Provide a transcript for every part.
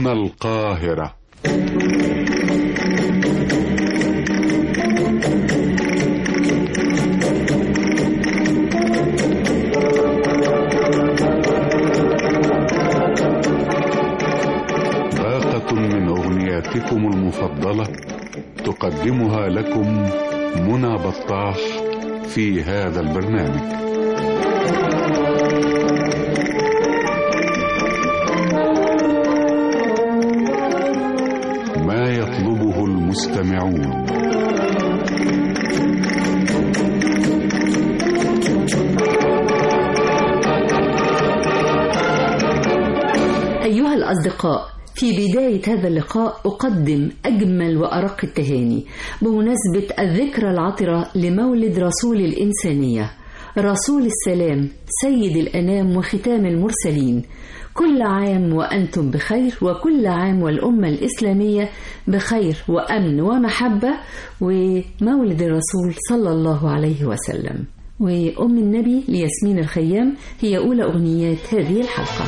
هنا القاهرة. باقة من أغنياتكم المفضلة تقدمها لكم منى بطاح في هذا البرنامج. ما يطلبه المستمعون. أيها الأصدقاء، في بداية هذا اللقاء أقدم أجمل وأرق التهاني بمناسبة الذكرى العطرة لمولد رسول الإنسانية، رسول السلام، سيد الأنام وختام المرسلين. كل عام وأنتم بخير، وكل عام والأمة الإسلامية بخير وأمن ومحبة، ومولد الرسول صلى الله عليه وسلم. وأم النبي لياسمين الخيام هي أولى أغنيات هذه الحلقة.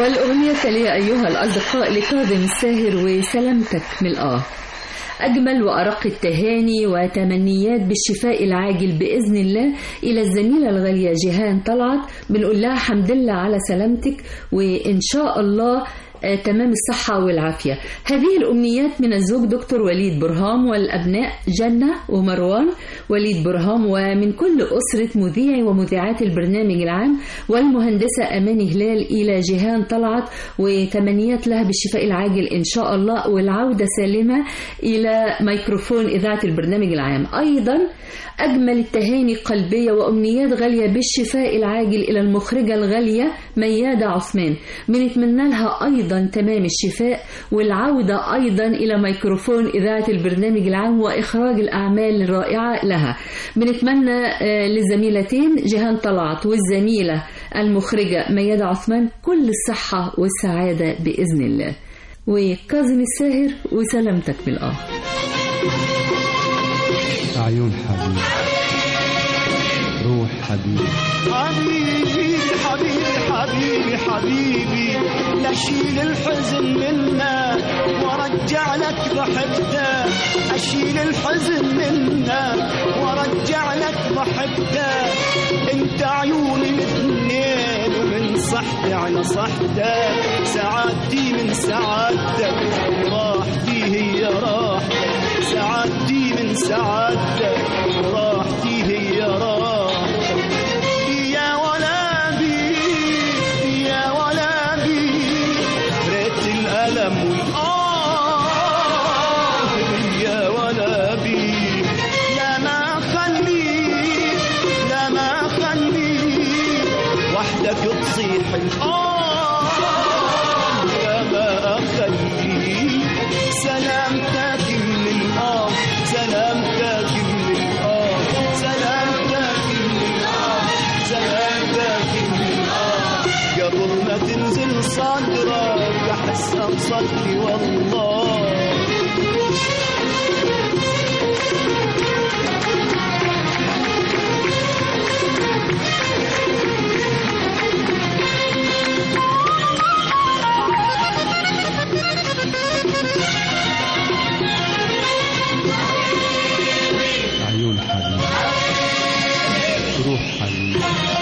والأغنية التالية أيها الأصدقاء لكاظم الساهر وسلامتك ملقاه. أجمل وأرق التهاني وتمنيات بالشفاء العاجل بإذن الله إلى الزميلة الغالية جيهان طلعت، بنقول لها حمد لله على سلامتك وإن شاء الله تمام الصحة والعافية. هذه الأمنيات من الزوج دكتور وليد برهام والأبناء جنة ومروان وليد برهام، ومن كل أسرة مذيعي ومذيعات البرنامج العام والمهندسة أماني هلال إلى جيهان طلعت، وتمنيات لها بالشفاء العاجل إن شاء الله والعودة سالمة إلى ميكروفون إذاعة البرنامج العام. أيضا أجمل التهاني قلبية وأمنيات غالية بالشفاء العاجل إلى المخرجة الغالية ميادة عثمان، بنتمنى لها أيضا تمام الشفاء والعودة أيضا إلى ميكروفون إذاعة البرنامج العام وإخراج الأعمال الرائعة لها. بنتمنى للزميلتين جيهان طلعت والزميلة المخرجة ميادة عثمان كل الصحة والسعادة بإذن الله. وكاظم الساهر وسلامتك بالآه. عيون حبيبي، روح حبيبي، حبيبي حبيبي حبيبي حبيبي، لا شيل الحزن منا وارجع لك ضحكته، اشيل الحزن منا وارجع لك ضحكته، انت عيوني الاثنين ومن صحتي على صحتك، سعادتي من سعادتك وراحتي هي راحتك، سعادتي من سعادتك وراحتي هي راحتك، يا ولا بي يا ولا بي، ريت الألم والآه يا ولا بي، لا ما خليك لا ما خليك وحدك تصيح الآه، لا ما أخليك سلامتك من الآه، سلامتك من الآه، سلامتك من الآه، سلامتك من الآه، قبل ما تنزل صدرك أحس بصدري والله. عيون حبيبي، روح حبيبي،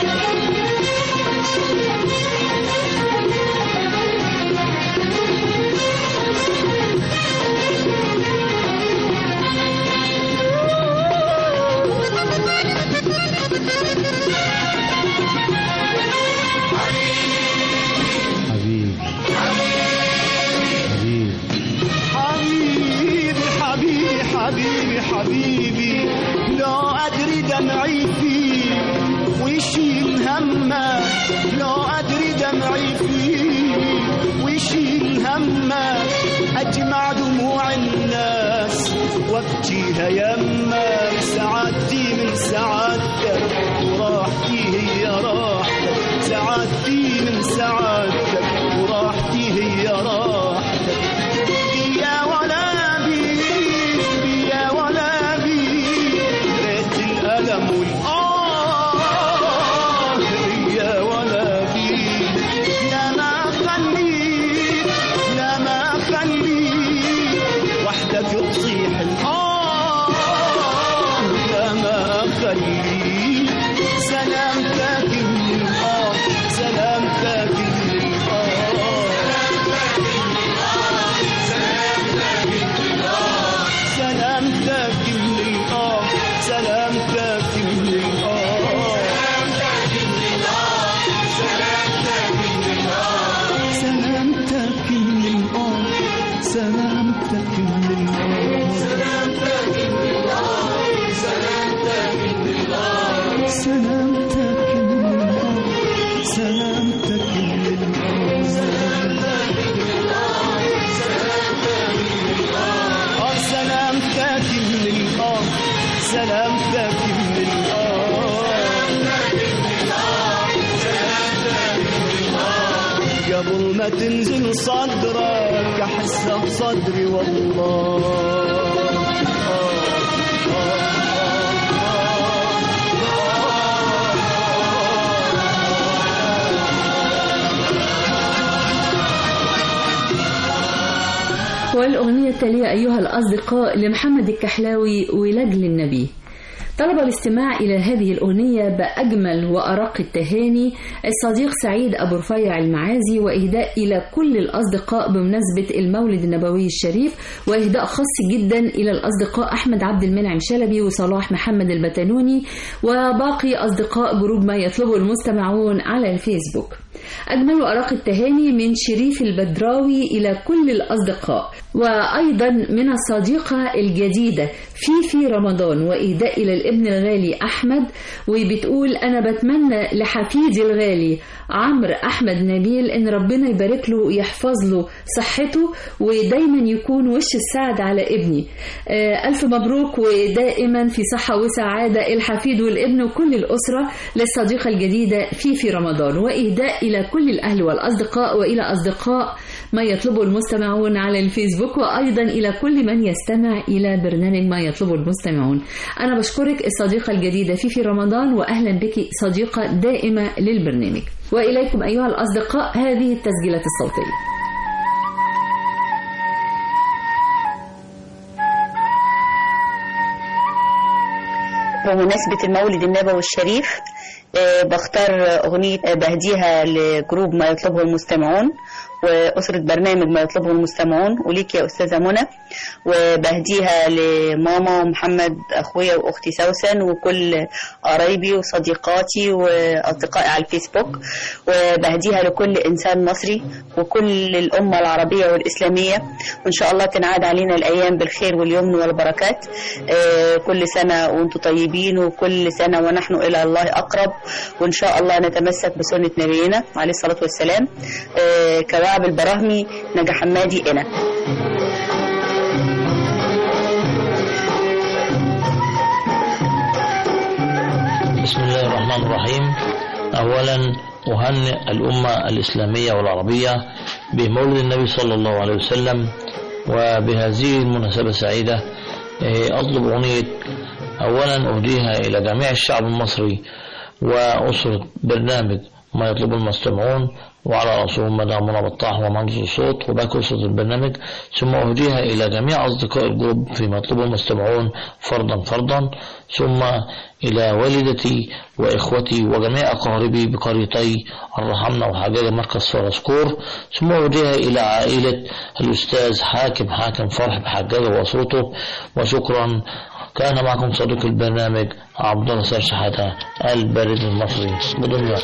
حبيبي حبيبي حبيبي، لو أدري دمعي فيه ويشيل همه، لو أدري دمعي فيه ويشيل همه، أجمع دموع الناس وابكيها يمك، سعادتي من سعادتك وراحتي هي راحتك، سعادتي من سعادتك وراحتي هي راحتك، يا ولا الألم والآه يا ولا بي، لا ما خليك لا ما خليك وحدك تصيح الآه، لا ما خليك سلامتك من الآه، سلامتك من الآه، سلامتك من الآه، سلامتك من الآه، سلامتك من الآه، سلامتك من الآه، سلامتك من الآه، سلامتك من الآه، سلامتك من الآه، سلامتك من الآه، سلامتك من الآه، سلامتك من الآه، سلامتك من الآه، سلامتك من الآه، قبل ما تنزل صدرك أحس بصدري والله. والأغنية التالية أيها الأصدقاء لمحمد الكحلاوي ولجل النبي. طلب الاستماع إلى هذه الأغنية بأجمل وأرق التهاني الصديق سعيد أبو رفيع المعازي، وإهداء إلى كل الأصدقاء بمناسبة المولد النبوي الشريف، وإهداء خاص جدا إلى الأصدقاء أحمد عبد المنعم شلبي وصلاح محمد البتنوني وباقي أصدقاء جروب ما يطلبه المستمعون على الفيسبوك. أجمل وأرق التهاني من شريف البدراوي إلى كل الأصدقاء، وأيضا من الصديقة الجديدة في رمضان، وإهداء إلى الابن الغالي أحمد، وبتقول أنا بتمنى لحفيدي الغالي عمرو أحمد نبيل إن ربنا يبارك له ويحفظ له صحته ودايما يكون وش السعد على ابني. ألف مبروك ودائما في صحة وسعادة الحفيد والابن وكل الأسرة للصديقة الجديدة في رمضان، وإهداء إلى كل الأهل والأصدقاء وإلى أصدقاء ما يطلبه المستمعون على الفيسبوك، وأيضا إلى كل من يستمع إلى برنامج ما يطلبه المستمعون. أنا بشكرك الصديقة الجديدة في رمضان، وأهلا بك صديقة دائمة للبرنامج. وإليكم أيها الأصدقاء هذه التسجيلات الصوتية. بمناسبة المولد النبوي الشريف بختار أغنية بهديها لجروب ما يطلبه المستمعون وأسرة برنامج ما يطلبه المستمعون، وليك يا أستاذة منى، وبهديها لماما ومحمد أخويا وأختي سوسن وكل قرايبي وصديقاتي وأصدقائي على الفيسبوك، وبهديها لكل إنسان مصري وكل الأمة العربية والإسلامية، وإن شاء الله تنعاد علينا الأيام بالخير واليمن والبركات. كل سنة وأنتم طيبين، وكل سنة ونحن إلى الله أقرب، وإن شاء الله نتمسك بسنة نبينا عليه الصلاة والسلام. كواعب البراهمي نجا حمادي إنا. بسم الله الرحمن الرحيم. أولا أهنئ الأمة الإسلامية والعربية بمولد النبي صلى الله عليه وسلم، وبهذه المناسبة السعيدة أطلب أغنية أولا أهديها إلى جميع الشعب المصري وأسرة برنامج ما يطلب المستمعون، وعلى رأسهم مدام منى بطاح ومهندس الصوت وباقي أسرة البرنامج، ثم أهديها إلى جميع أصدقاء الجروب في مطلوب المستمعون فردا فردا، ثم إلى والدتي وإخوتي وجميع أقاربي بقريتي الرحمنة وحجاج مركز فرسكور، ثم أهديها إلى عائلة الأستاذ حاكم فرح بحجاج وأسرته. وشكرا. كان معكم صديق البرنامج عبد الله شحاتة البريد المصري بدنيا.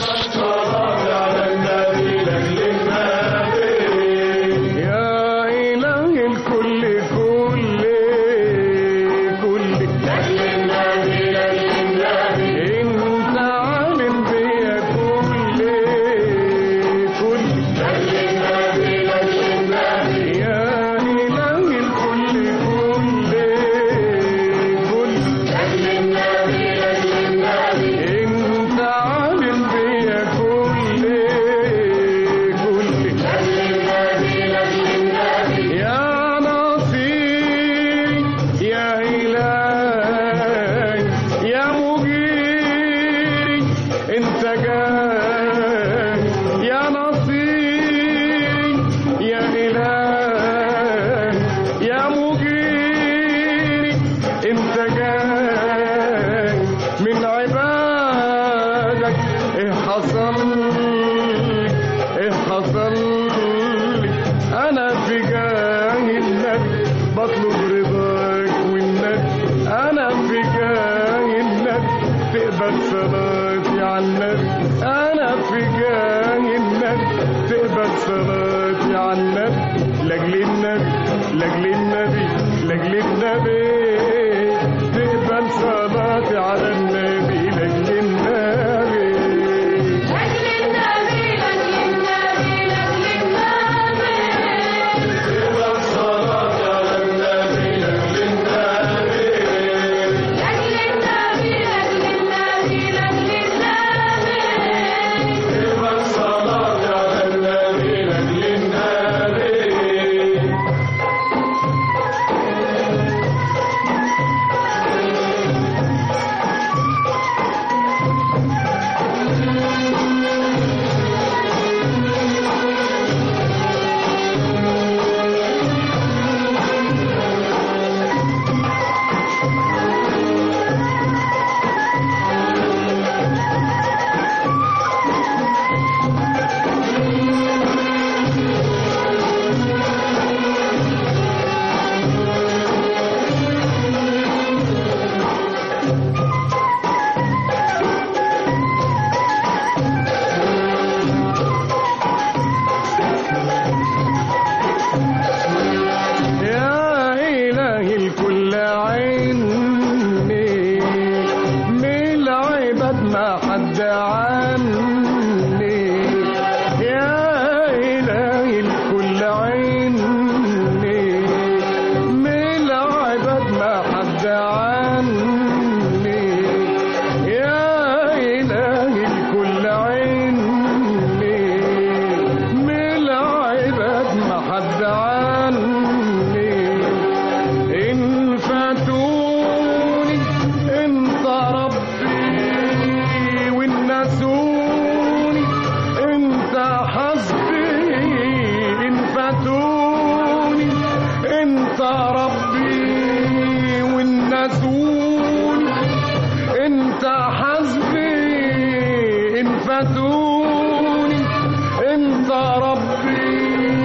نسون انت حسبي ان فاتوني انت ربي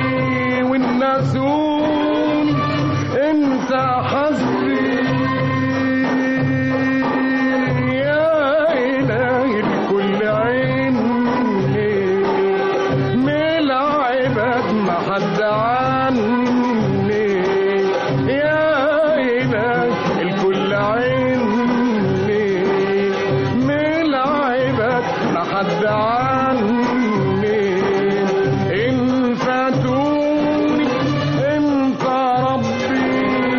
والنسون انت حسبي يا إلهي الكل عيني من العباد ما حد عني يا إلهي الكل عيني من العباد ما حد عني إن فاتوني انت ربي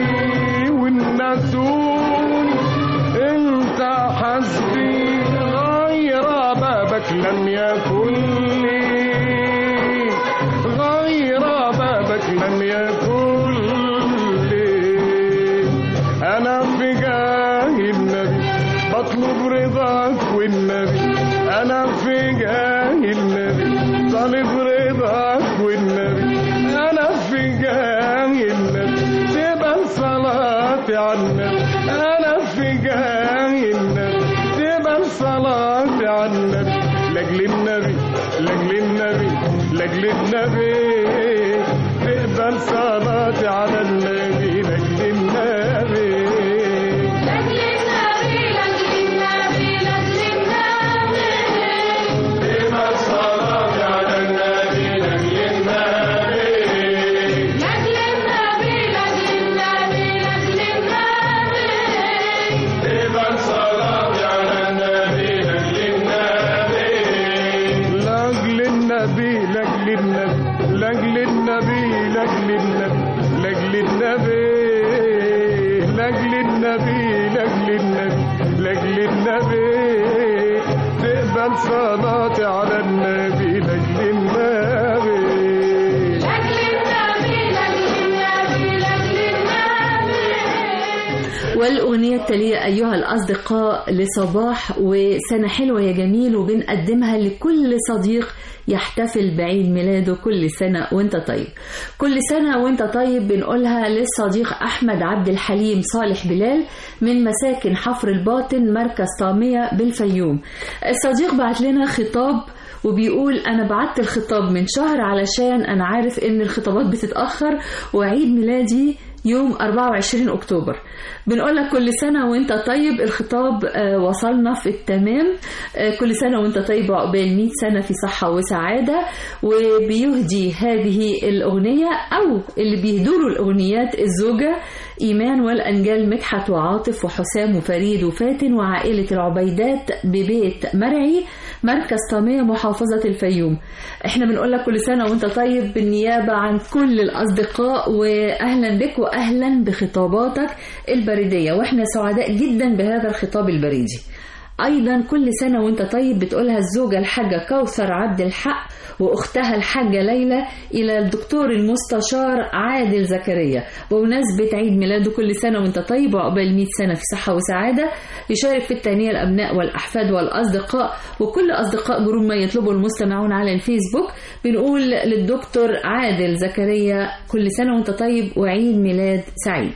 والنسون انت حسبي غير بابك لم يكن لي غير بابك لم يكن لي انا في جاه النبي بطلب رضاك والنبي انا في جاه النبي طالب رضاك والنبي انا في جاه النبي تبقى صلاتي على النبي انا في جاه النبي تبقى صلاتي على النبي لاجل النبي لاجل النبي لاجل النبي تقبل صلاتي على النبي لاجل النبي صلاتي على النبي لاجل النبي والأغنية التالية أيها الأصدقاء لصباح، وسنة حلوة يا جميل وبنقدمها لكل صديق يحتفل بعيد ميلاده كل سنة وانت طيب. كل سنة وانت طيب بنقولها للصديق أحمد عبد الحليم صالح بلال من مساكن حفر الباطن مركز طامية بالفيوم. الصديق بعت لنا خطاب وبيقول أنا بعت الخطاب من شهر علشان أنا عارف إن الخطابات بتتأخر وعيد ميلادي يوم 24 أكتوبر. بنقول لك كل سنة وانت طيب. الخطاب وصلنا في التمام. كل سنة وانت طيب وعقبال 100 سنة في صحة وسعادة. وبيهدي هذه الأغنية أو اللي بيهدوا الأغنيات الزوجة إيمان والأنجال مدحت وعاطف وحسام وفريد وفاتن وعائلة العبيدات ببيت مرعي مركز طامية محافظة الفيوم. احنا بنقول لك كل سنة وانت طيب بالنيابة عن كل الأصدقاء وأهلا بك وأهلا بخطاباتك البريدية، واحنا سعداء جدا بهذا الخطاب البريدي. أيضا كل سنة وانت طيب بتقولها الزوجة الحاجة كوثر عبد الحق وأختها الحاجة ليلى إلى الدكتور المستشار عادل زكريا بمناسبة عيد ميلاده. كل سنة وانت طيب وعقبال 100 سنة في صحة وسعادة. يشارك في التهنئة الأبناء والأحفاد والأصدقاء وكل أصدقاء جروب ما يطلبه المستمعون على الفيسبوك. بنقول للدكتور عادل زكريا كل سنة وانت طيب وعيد ميلاد سعيد.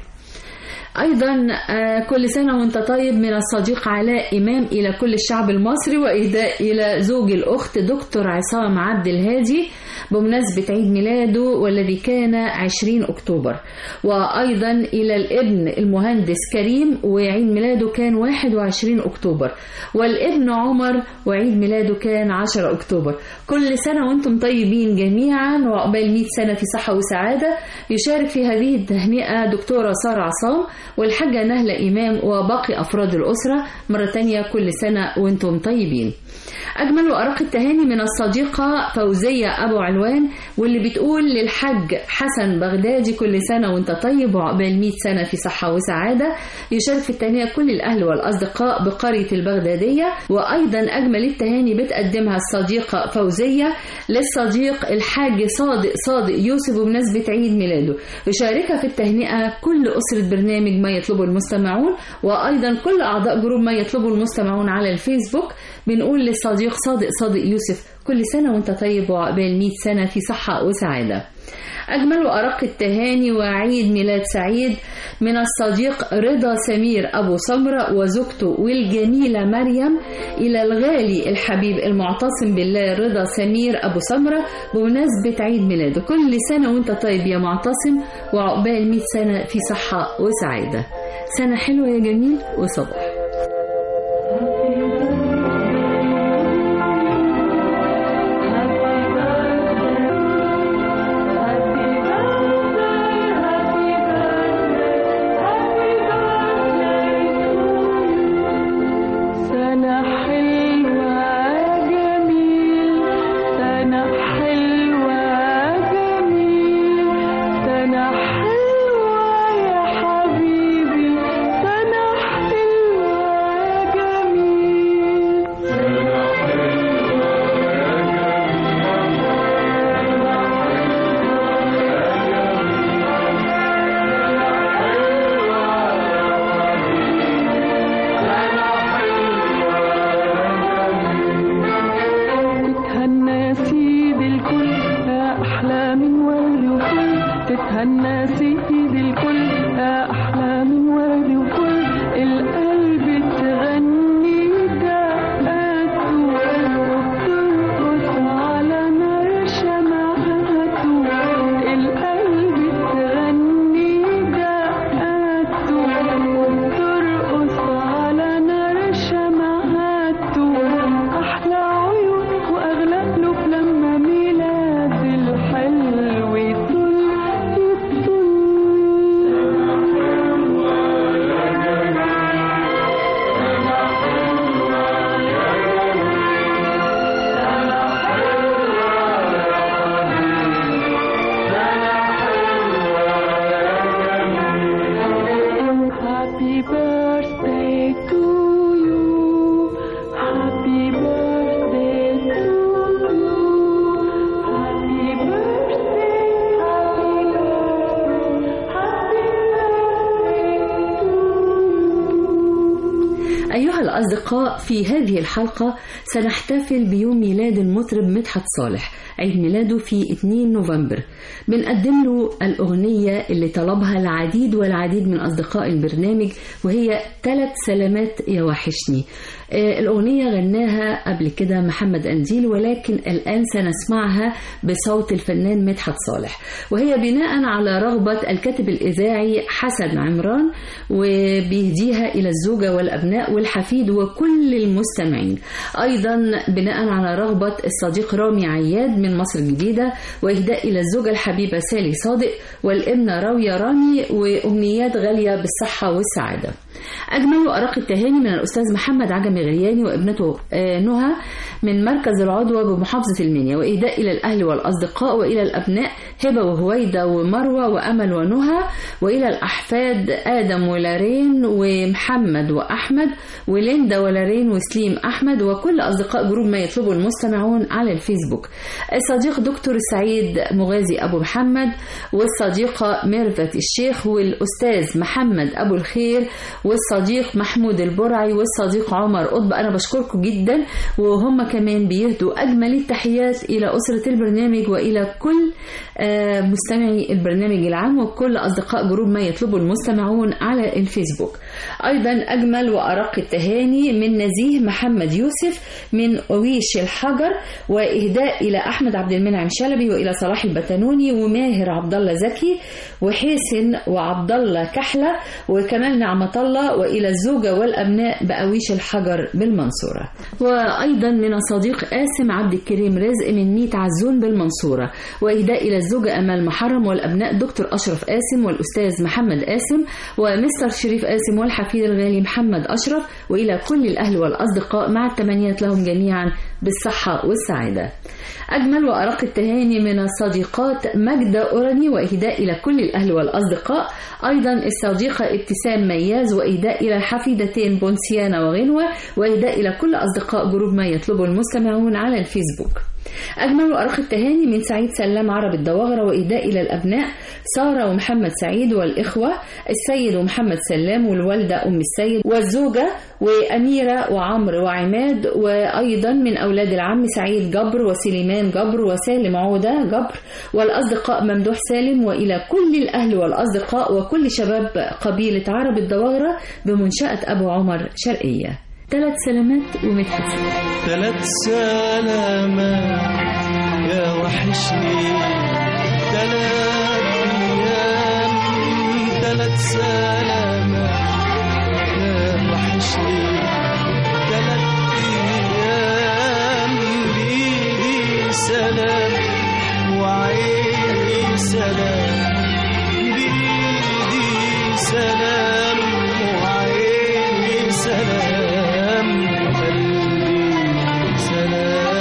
أيضا كل سنة وانت طيب من الصديق علاء إمام إلى كل الشعب المصري، وإهداء إلى زوج الأخت دكتور عصام عبد الهادي بمناسبة عيد ميلاده والذي كان 20 أكتوبر. وأيضا إلى الابن المهندس كريم وعيد ميلاده كان 21 أكتوبر، والابن عمر وعيد ميلاده كان 10 أكتوبر. كل سنة وانتم طيبين جميعا وعقبال 100 سنة في صحة وسعادة. يشارك في هذه التهنئة دكتورة سارة عصام والحاجة نهلة إمام وباقي أفراد الأسرة. مرة تانية كل سنة وانتم طيبين. أجمل وأرق التهاني من الصديقة فوزية أبو علوان واللي بتقول للحج حسن بغدادي كل سنة وانت طيب وعقبال 100 سنة في صحة وسعادة. يشارك في التهنئة كل الأهل والأصدقاء بقرية البغدادية. وأيضا أجمل التهاني بتقدمها الصديقة فوزية للصديق الحاج صادق يوسف بمناسبة عيد ميلاده. يشاركها في التهنئة كل أسرة برنامج ما يطلبه المستمعون، وأيضا كل أعضاء جروب ما يطلبه المستمعون على الفيسبوك. بنقول للصديق صادق يوسف كل سنة وانت طيب وعقبال 100 سنة في صحة وسعادة. أجمل وأرق التهاني وعيد ميلاد سعيد من الصديق رضا سمير أبو سمرة وزوجته والجميلة مريم إلى الغالي الحبيب المعتصم بالله رضا سمير أبو سمرة بمناسبة عيد ميلاده. كل سنة وانت طيب يا معتصم، وعقبال 100 سنة في صحة وسعادة. سنة حلوة يا جميل وصباح. أصدقاء، في هذه الحلقة سنحتفل بيوم ميلاد المطرب مدحت صالح، عيد ميلاده في 2 نوفمبر. بنقدم له الأغنية اللي طلبها العديد والعديد من أصدقاء البرنامج، وهي 3 سلامات يا وحشني. الأغنية غناها قبل كده محمد أنديل، ولكن الآن سنسمعها بصوت الفنان مدحت صالح، وهي بناء على رغبة الكاتب الإذاعي حسن عمران، وبيهديها إلى الزوجة والأبناء والحفيد وكل المستمعين. أيضا بناء على رغبة الصديق رامي عياد من مصر الجديدة، وإهداء إلى الزوجة الحبيبة سالي صادق والابنة راوية رامي، وأمنيات غالية بالصحة والسعادة. أجمل وأرق التهاني من الأستاذ محمد عجمي غرياني وابنته نهى من مركز العضوة بمحافظة المنيا، وإهداء إلى الأهل والأصدقاء وإلى الأبناء هبة وهويدة ومروة وأمل ونهى، وإلى الأحفاد آدم ولارين ومحمد وأحمد وليندا ولارين وسليم أحمد، وكل أصدقاء جروب ما يطلبه المستمعون على الفيسبوك. الصديق دكتور سعيد مغازي أبو محمد، والصديقة ميرفت الشيخ، والأستاذ محمد أبو الخير، والصديق محمود البرعي، والصديق عمر قطب. أنا بشكركم جدا، وهم كمان بيهدوا أجمل التحيات إلى أسرة البرنامج وإلى كل مستمعي البرنامج العام وكل أصدقاء جروب ما يطلبه المستمعون على الفيسبوك. أيضا أجمل وأرق التهاني من نزيه محمد يوسف من أويش الحجر، وإهداء إلى أحمد عبد المنعم شلبي، وإلى صلاح البتنوني، وماهر عبد الله زكي، وحسن وعبد الله كحلة، وكمال نعمة الله، وإلى الزوجة والأبناء بأويش الحجر بالمنصورة. وأيضا من الصديق قاسم عبد الكريم رزق من ميت عزون بالمنصورة، وإهداء إلى الزوجة أمال محرم والأبناء دكتور أشرف قاسم والأستاذ محمد قاسم ومستر شريف قاسم والحفيد الغالي محمد أشرف، وإلى كل الأهل والأصدقاء مع التمنيات لهم جميعا بالصحة والسعادة. أجمل وأرق التهاني من الصديقات مجدة أوراني، وإهداء إلى كل الأهل والأصدقاء. أيضا الصديقة ابتسام مياز، وإهداء إلى الحفيدتين بونسيانا وغنوة، وإهداء إلى كل أصدقاء جروب ما يطلبه المستمعون على الفيسبوك. أجمل وأرق التهاني من سعيد سلام عرب الدواغرة وإهداء إلى الأبناء سارة ومحمد سعيد والإخوة السيد ومحمد سلام والوالدة أم السيد والزوجة وأميرة وعمرو وعماد، وأيضا من أولاد العم سعيد جبر وسليمان جبر وسالم عودة جبر والأصدقاء ممدوح سالم، وإلى كل الأهل والأصدقاء وكل شباب قبيلة عرب الدواغرة بمنشأة أبو عمر شرقية. 3 سلامات ومدحت. 3 سلامات يا وحشني 3 أيام 3 سلامات يا وحشني 3 أيام بيدي سلام وعيني سلام بيدي سلام وعيني سلام قلبي سلام.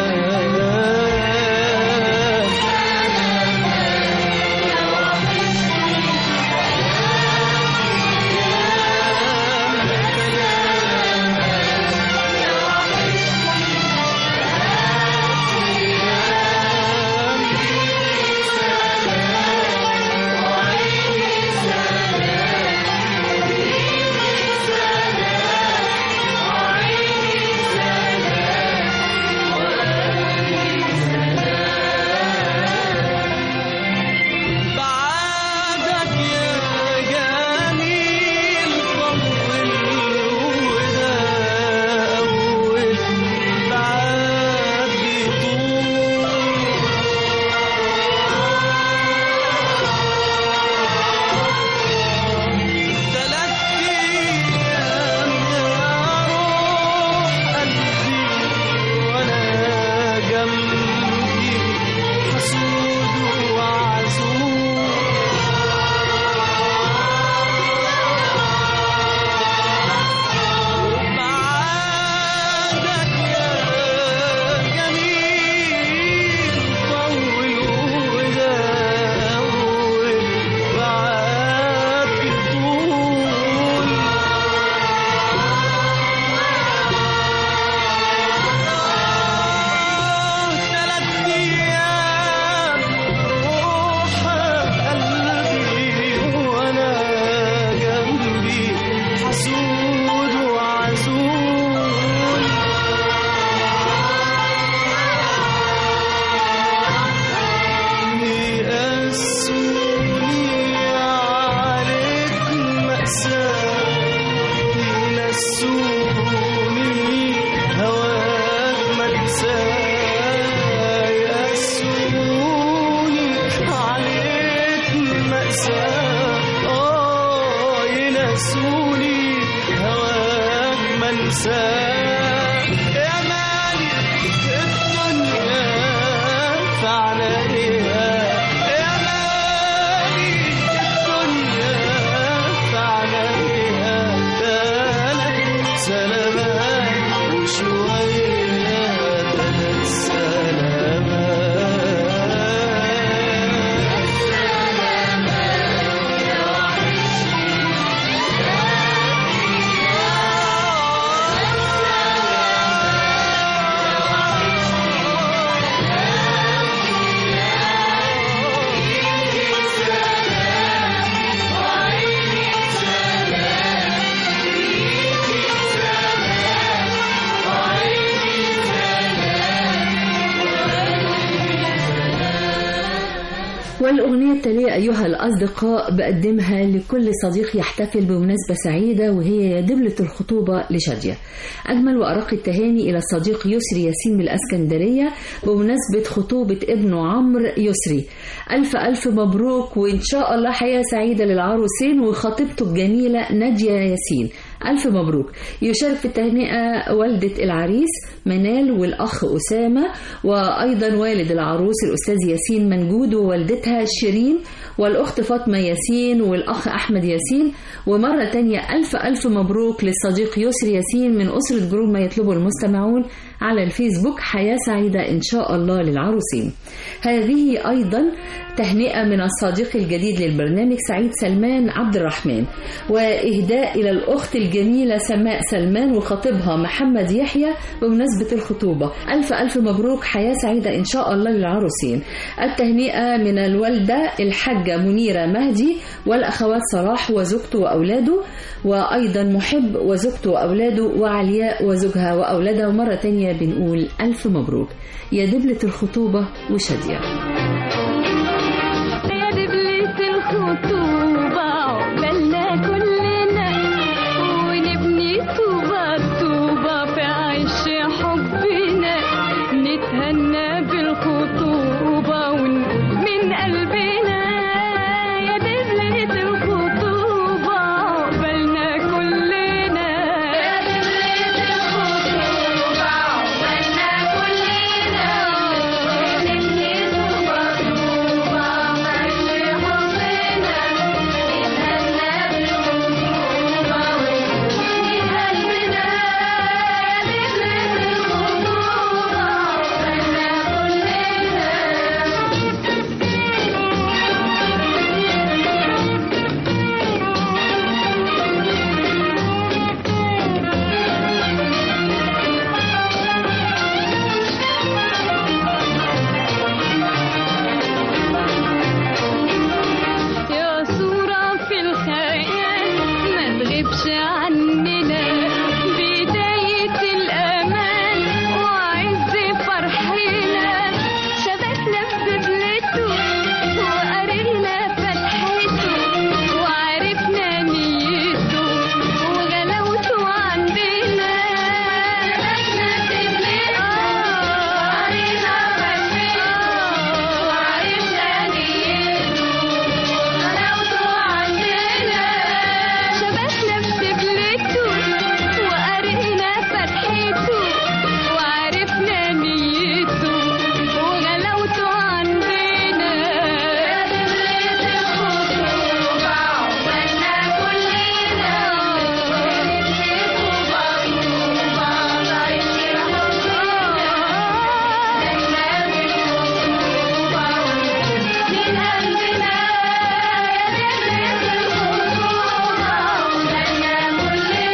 والأغنية التالية أيها الأصدقاء بقدمها لكل صديق يحتفل بمناسبة سعيدة وهي دبلة الخطوبة لشادية. أجمل وأرق التهاني إلى الصديق يسري ياسين من الأسكندرية بمناسبة خطوبة ابنه عمرو يسري. ألف ألف مبروك، وإن شاء الله حياة سعيدة للعروسين وخطيبته الجميلة نادية ياسين. ألف مبروك. يشارك في التهنئة والدة العريس منال والأخ أسامة، وأيضا والد العروس الأستاذ ياسين منجود ووالدتها شيرين، والأخت فاطمة ياسين والأخ أحمد ياسين. ومرة تانية ألف ألف مبروك للصديق يسري ياسين من أسرة جروب ما يطلبه المستمعون على الفيسبوك. حياة سعيدة إن شاء الله للعروسين. هذه أيضا تهنئة من الصديق الجديد للبرنامج سعيد سلمان عبد الرحمن، وإهداء إلى الأخت الجميلة سماء سلمان وخطيبها محمد يحيى بمناسبة الخطوبة. ألف مبروك، حياة سعيدة إن شاء الله للعروسين. التهنئة من الوالدة الحاجة منيرة مهدي والأخوات صلاح وزوجته وأولاده، وأيضا محب وزوجته وأولاده، وعلياء وزوجها وأولادها. ومرة تانية بنقول ألف مبروك يا دبلة الخطوبة وشادية. يا دبلة الخطوبة عقبالنا كلنا ونبني طوبة طوبة في عيش حبنا، نتهنى بالخطوبة ونقول من قلبنا يا دبلة الخطوبة عقبالنا كلنا. يا دبلة الخطوبة عقبالنا كلنا نبني طوبة طوبة في عيش حبنا، نتهنى بالخطوبة ونقول من قلبنا يا دبلة الخطوبة عقبالنا يا صورة في الخيال ما تغيبش عننا، بداية الأمان وعز فرحنا، شبكنا بدبلته وقرينا فتحته وعرفنا نيته وغلاوته عندنا. شبكنا بدبلته وقرينا فتحته وعرفنا نيته وغلاوته عندنا. شبكنا بدبلته وقرينا فتحته وعرفنا نيته وغلاوته عندنا. يا دبلة الخطوبة عقبالنا كلنا نبني طوبة طوبة بعيش حبنا، نتهنى بالخطوبة ونقول من قلبنا يا دبلة الخطوبة عقبالنا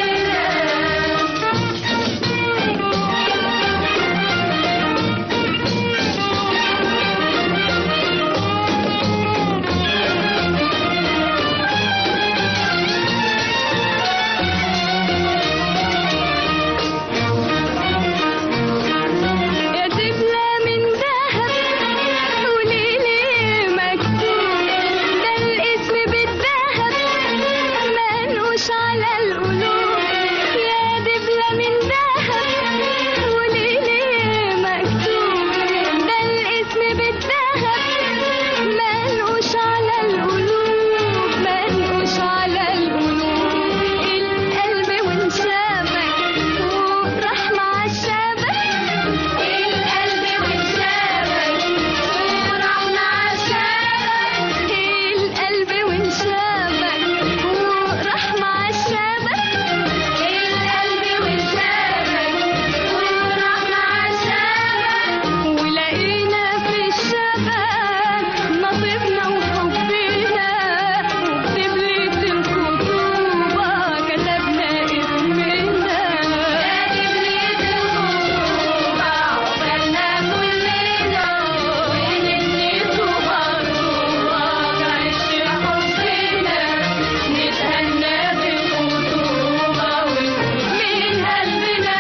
يا دبلة من ذهب وليلي مكتوب، ده الاسم بالذهب منقوش على القلوب. يا دبلة من ذهب وليلي مكتوب، ده الاسم بالذهب منقوش على القلوب، منقوش على القلوب. القلب وانشابك وراح مع الشبك، القلب وانشابك وراح مع الشبك، القلب وانشابك وراح مع الشبك، القلب وانشابك وراح مع الشبك. ولقينا في الشبك نصيبنا وحبنا، وبدبلة الخطوبة كتبنا اسمنا. يا دبلة الخطوبة عقبالنا كلنا ونبني طوبة طوبة بعيش حبنا، نتهنى بالخطوبة ونقول من قلبنا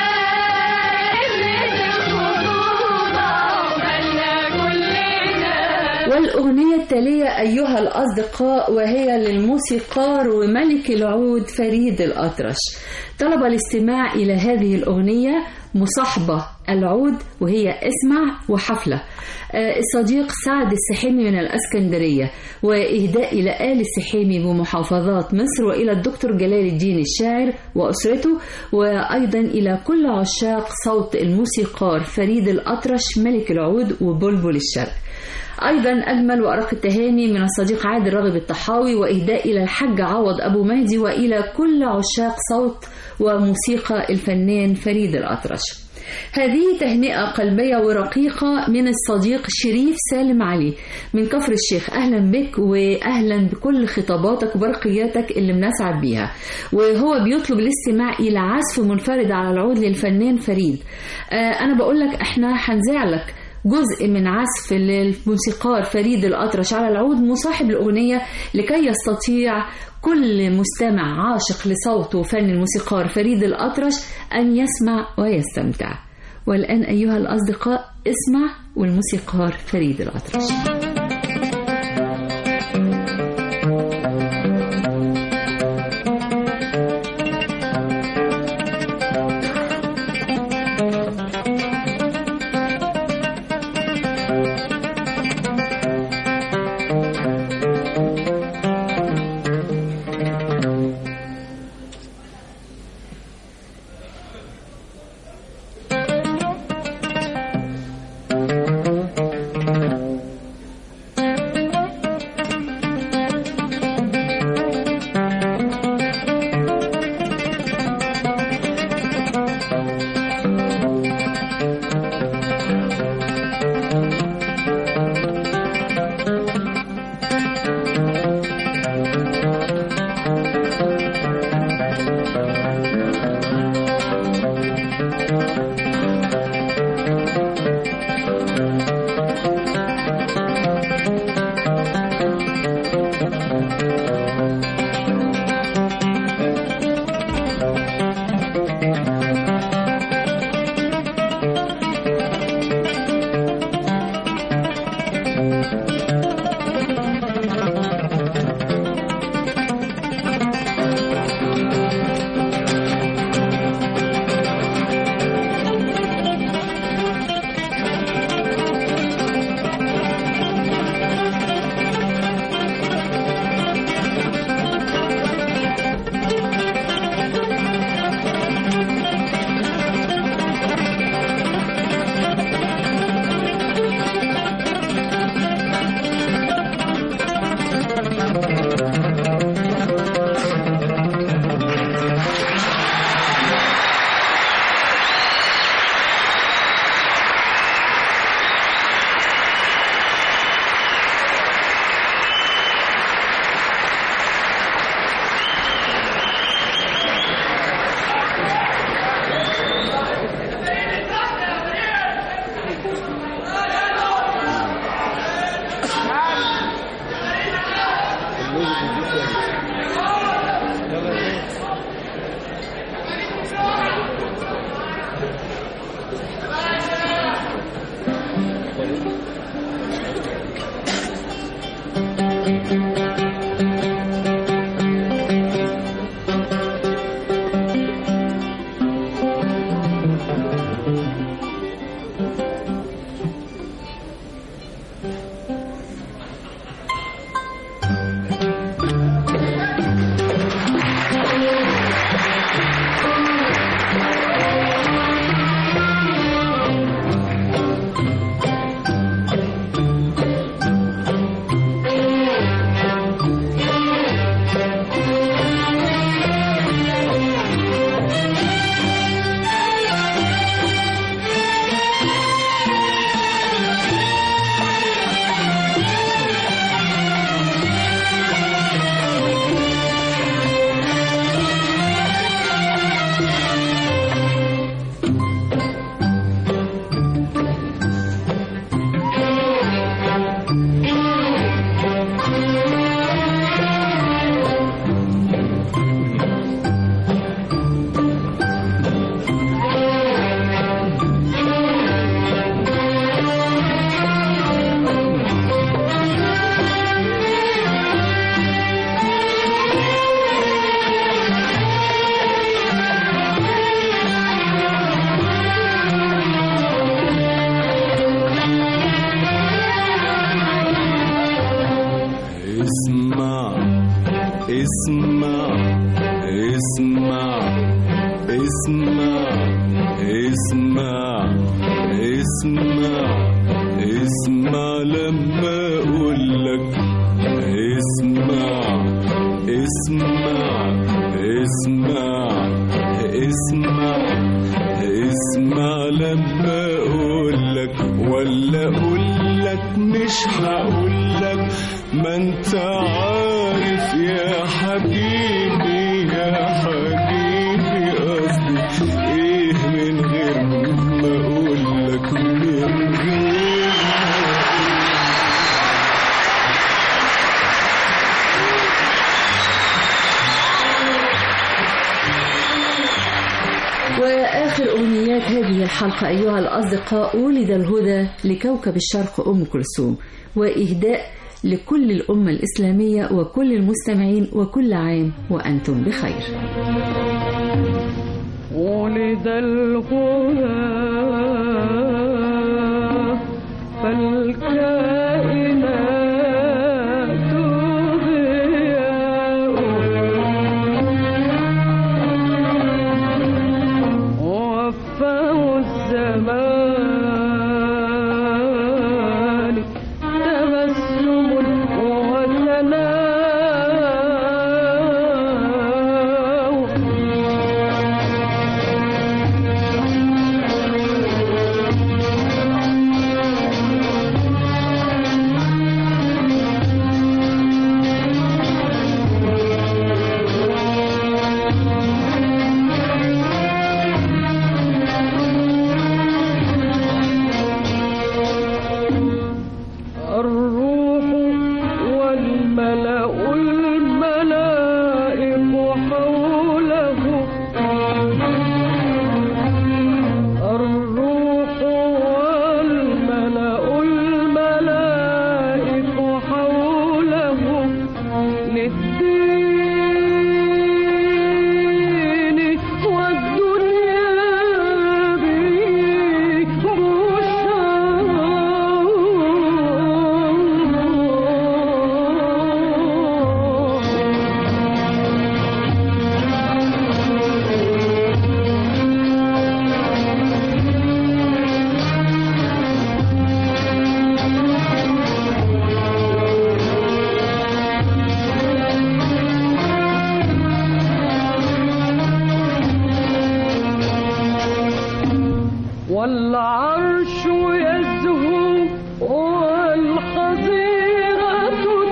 دبلة الخطوبة عقبالنا كلنا. والأغنية التالية أيها الأصدقاء وهي للموسيقار وملك العود فريد الأطرش. طلب الاستماع إلى هذه الأغنية مصاحبة العود وهي اسمع وحفلة الصديق سعد السحيمي من الأسكندرية، وإهداء إلى آل السحيمي بمحافظات مصر، وإلى الدكتور جلال الدين الشاعر وأسرته، وأيضا إلى كل عشاق صوت الموسيقار فريد الأطرش ملك العود وبلبل الشرق. أيضا أجمل وأرق التهاني من الصديق عادل راغب الطحاوي، وإهداء إلى الحاج عوض أبو مهدي، وإلى كل عشاق صوت وموسيقى الفنان فريد الأطرش. هذه تهنئة قلبية ورقيقة من الصديق شريف سالم علي من كفر الشيخ. أهلا بك وأهلا بكل خطاباتك وبرقياتك اللي بنسعد بيها. وهو بيطلب الاستماع إلى عزف منفرد على العود للفنان فريد. أنا بقول لك إحنا هنذيع لك جزء من عزف للموسيقار فريد الأطرش على العود مصاحب الأغنية لكي يستطيع كل مستمع عاشق لصوت وفن الموسيقار فريد الأطرش أن يسمع ويستمتع. والآن أيها الأصدقاء اسمع والموسيقار فريد الأطرش. اسمع لما اقولك اسمع اسمع اسمع اسمع لما اقولك ولا اقولك مش هقولك، ما انت عارف يا حبيبي يا حبيبي قصدي ايه من غير ما اقولك من غير. وآخر أغنيات هذه الحلقة أيها الأصدقاء، ولد الهدى لكوكب الشرق أم كلثوم، وإهداء لكل الأمة الإسلامية وكل المستمعين، وكل عام وأنتم بخير. ولد الهدى فالكائنات والعرش يزهو والحظيرة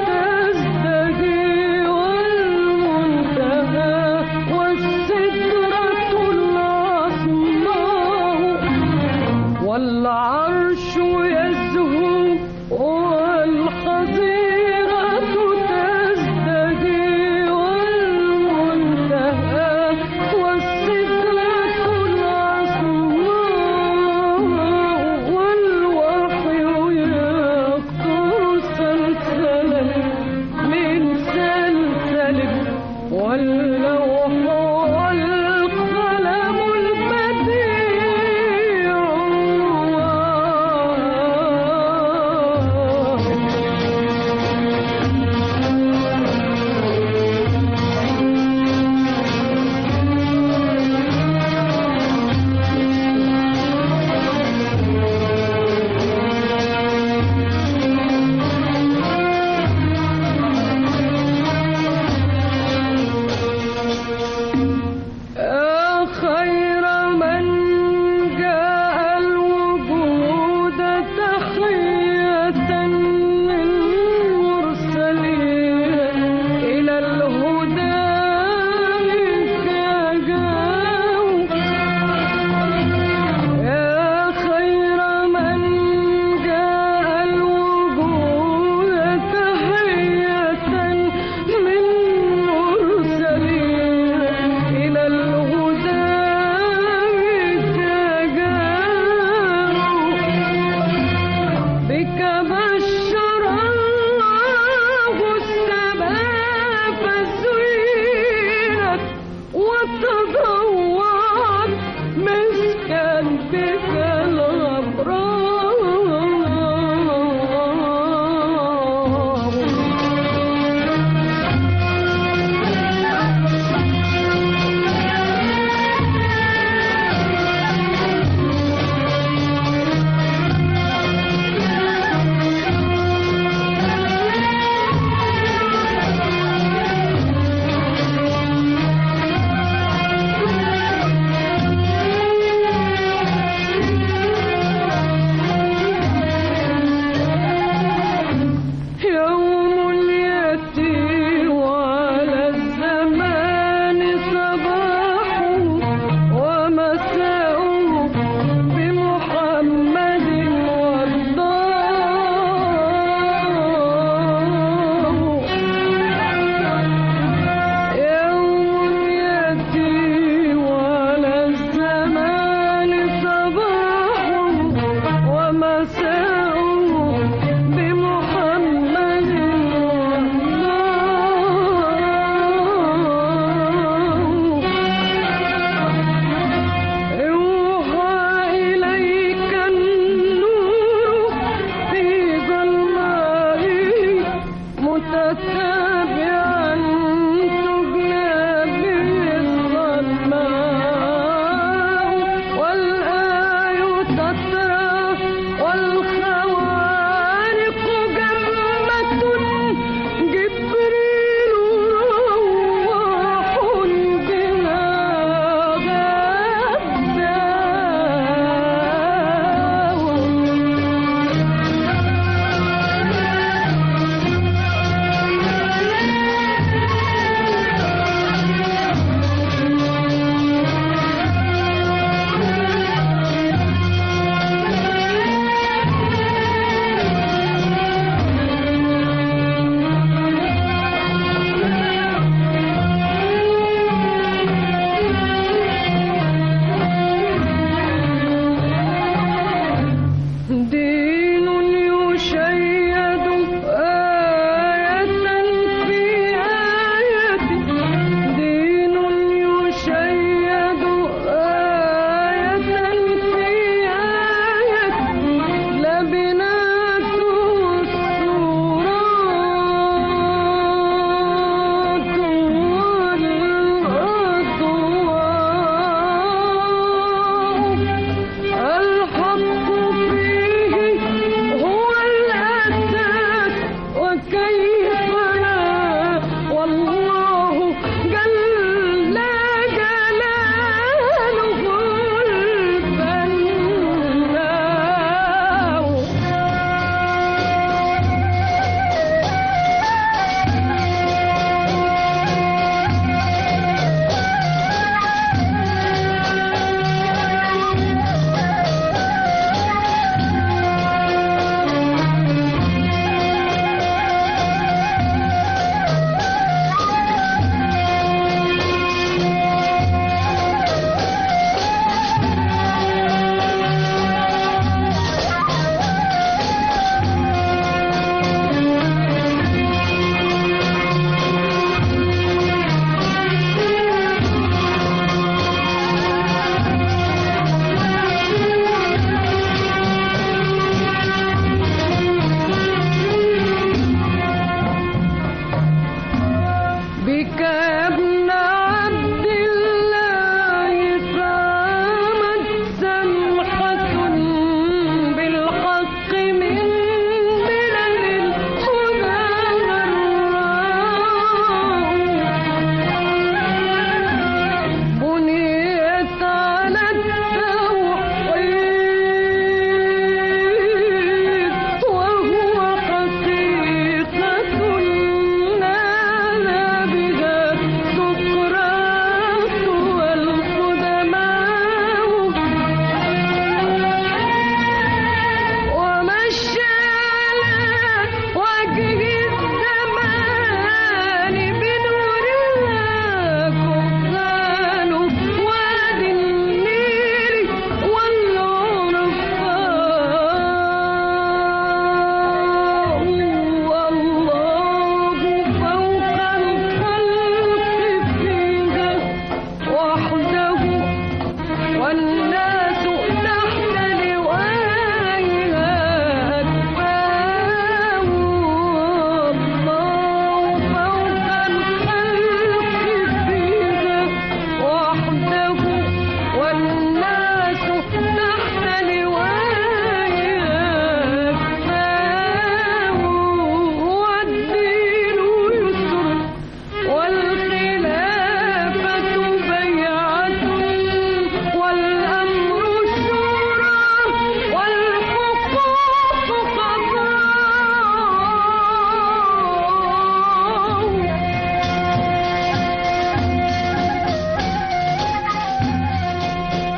تزدهي والمنتهى والسدرة العظماء. والعرش يزهو والحظيرة تزدهي والمنتهى والسدرة العظماء.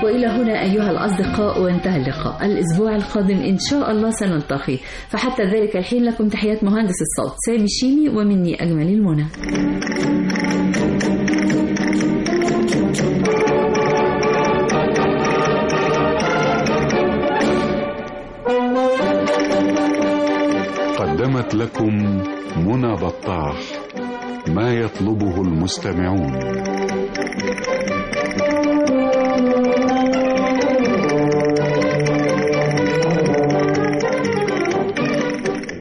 وإلى هنا أيها الأصدقاء وانتهى اللقاء. الأسبوع القادم إن شاء الله سنلتقي، فحتى ذلك الحين لكم تحيات مهندس الصوت سامي الشيمي ومني أجمل المنى. قدمت لكم منى بطاح ما يطلبه المستمعون.